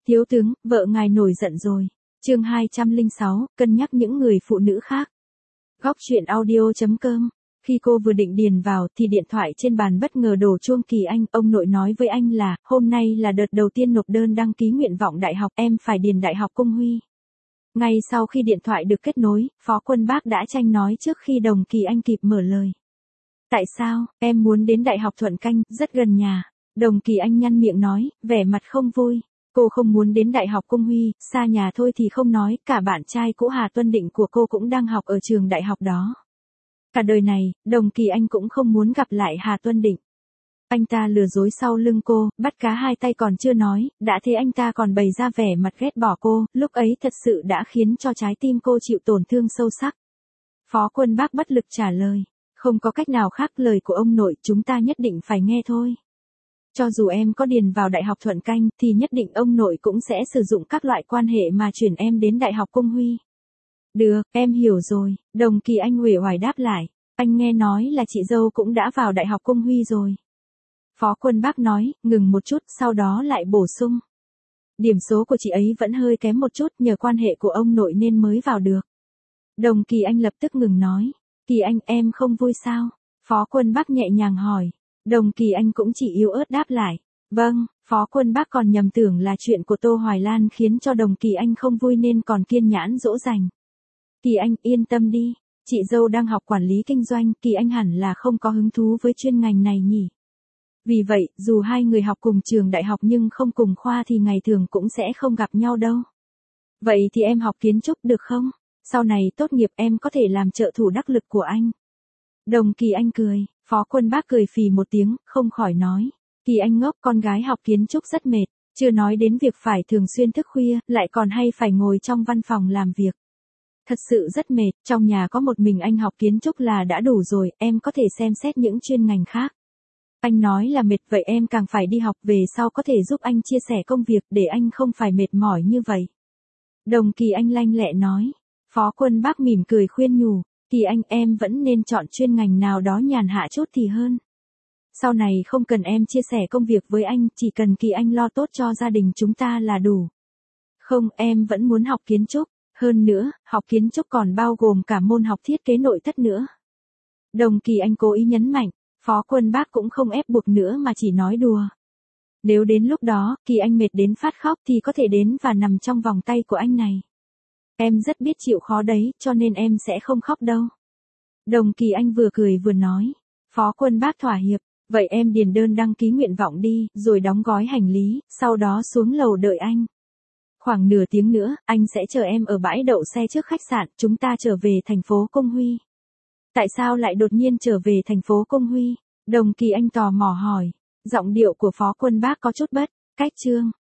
Thiếu tướng, vợ ngài nổi giận rồi. Chương 206, cân nhắc những người phụ nữ khác. Góc truyện audio.com. Khi cô vừa định điền vào thì điện thoại trên bàn bất ngờ đổ chuông. Kỳ Anh, ông nội nói với anh là, hôm nay là đợt đầu tiên nộp đơn đăng ký nguyện vọng đại học, em phải điền Đại học Cung Huy. Ngay sau khi điện thoại được kết nối, Phó Quân Bác đã tranh nói trước khi Đồng Kỳ Anh kịp mở lời. Tại sao, em muốn đến Đại học Thuận Canh, rất gần nhà. Đồng Kỳ Anh nhăn miệng nói, vẻ mặt không vui. Cô không muốn đến Đại học Cung Huy, xa nhà thôi thì không nói, cả bạn trai cũ Hà Tuân Định của cô cũng đang học ở trường đại học đó. Cả đời này, Đồng Kỳ Anh cũng không muốn gặp lại Hà Tuân Định. Anh ta lừa dối sau lưng cô, bắt cá hai tay còn chưa nói, đã thế anh ta còn bày ra vẻ mặt ghét bỏ cô, lúc ấy thật sự đã khiến cho trái tim cô chịu tổn thương sâu sắc. Phó Quân Bác bất lực trả lời, không có cách nào khác, lời của ông nội chúng ta nhất định phải nghe thôi. Cho dù em có điền vào Đại học Thuận Canh thì nhất định ông nội cũng sẽ sử dụng các loại quan hệ mà chuyển em đến Đại học Cung Huy. Được, em hiểu rồi, Đồng Kỳ Anh uể oải đáp lại, anh nghe nói là chị dâu cũng đã vào Đại học Cung Huy rồi. Phó Quân Bác nói, ngừng một chút, sau đó lại bổ sung. Điểm số của chị ấy vẫn hơi kém một chút, nhờ quan hệ của ông nội nên mới vào được. Đồng Kỳ Anh lập tức ngừng nói, Kỳ Anh, em không vui sao? Phó Quân Bác nhẹ nhàng hỏi. Đồng Kỳ Anh cũng chỉ yếu ớt đáp lại. Vâng, Phó Quân Bác còn nhầm tưởng là chuyện của Tô Hoài Lan khiến cho Đồng Kỳ Anh không vui nên còn kiên nhẫn dỗ dành. Kỳ Anh, yên tâm đi, chị dâu đang học quản lý kinh doanh, Kỳ Anh hẳn là không có hứng thú với chuyên ngành này nhỉ. Vì vậy, dù hai người học cùng trường đại học nhưng không cùng khoa thì ngày thường cũng sẽ không gặp nhau đâu. Vậy thì em học kiến trúc được không? Sau này tốt nghiệp em có thể làm trợ thủ đắc lực của anh. Đồng Kỳ Anh cười, Phó Quân Bác cười phì một tiếng, không khỏi nói. Kỳ Anh ngốc, con gái học kiến trúc rất mệt, chưa nói đến việc phải thường xuyên thức khuya, lại còn hay phải ngồi trong văn phòng làm việc. Thật sự rất mệt, trong nhà có một mình anh học kiến trúc là đã đủ rồi, em có thể xem xét những chuyên ngành khác. Anh nói là mệt, vậy em càng phải đi học, về sau có thể giúp anh chia sẻ công việc để anh không phải mệt mỏi như vậy. Đồng Kỳ Anh lanh lẹ nói. Phó Quân Bác mỉm cười khuyên nhủ, Kỳ Anh, em vẫn nên chọn chuyên ngành nào đó nhàn hạ chút thì hơn. Sau này không cần em chia sẻ công việc với anh, chỉ cần Kỳ Anh lo tốt cho gia đình chúng ta là đủ. Không, em vẫn muốn học kiến trúc, hơn nữa, học kiến trúc còn bao gồm cả môn học thiết kế nội thất nữa. Đồng Kỳ Anh cố ý nhấn mạnh, Phó Quân Bác cũng không ép buộc nữa mà chỉ nói đùa. Nếu đến lúc đó, Kỳ Anh mệt đến phát khóc thì có thể đến và nằm trong vòng tay của anh này. Em rất biết chịu khó đấy, cho nên em sẽ không khóc đâu. Đồng Kỳ Anh vừa cười vừa nói. Phó Quân Bác thỏa hiệp, vậy em điền đơn đăng ký nguyện vọng đi, rồi đóng gói hành lý, sau đó xuống lầu đợi anh. Khoảng nửa tiếng nữa, anh sẽ chờ em ở bãi đậu xe trước khách sạn, chúng ta trở về thành phố Cung Huy. Tại sao lại đột nhiên trở về thành phố Cung Huy? Đồng Kỳ Anh tò mò hỏi. Giọng điệu của Phó Quân Bác có chút bất cách trương.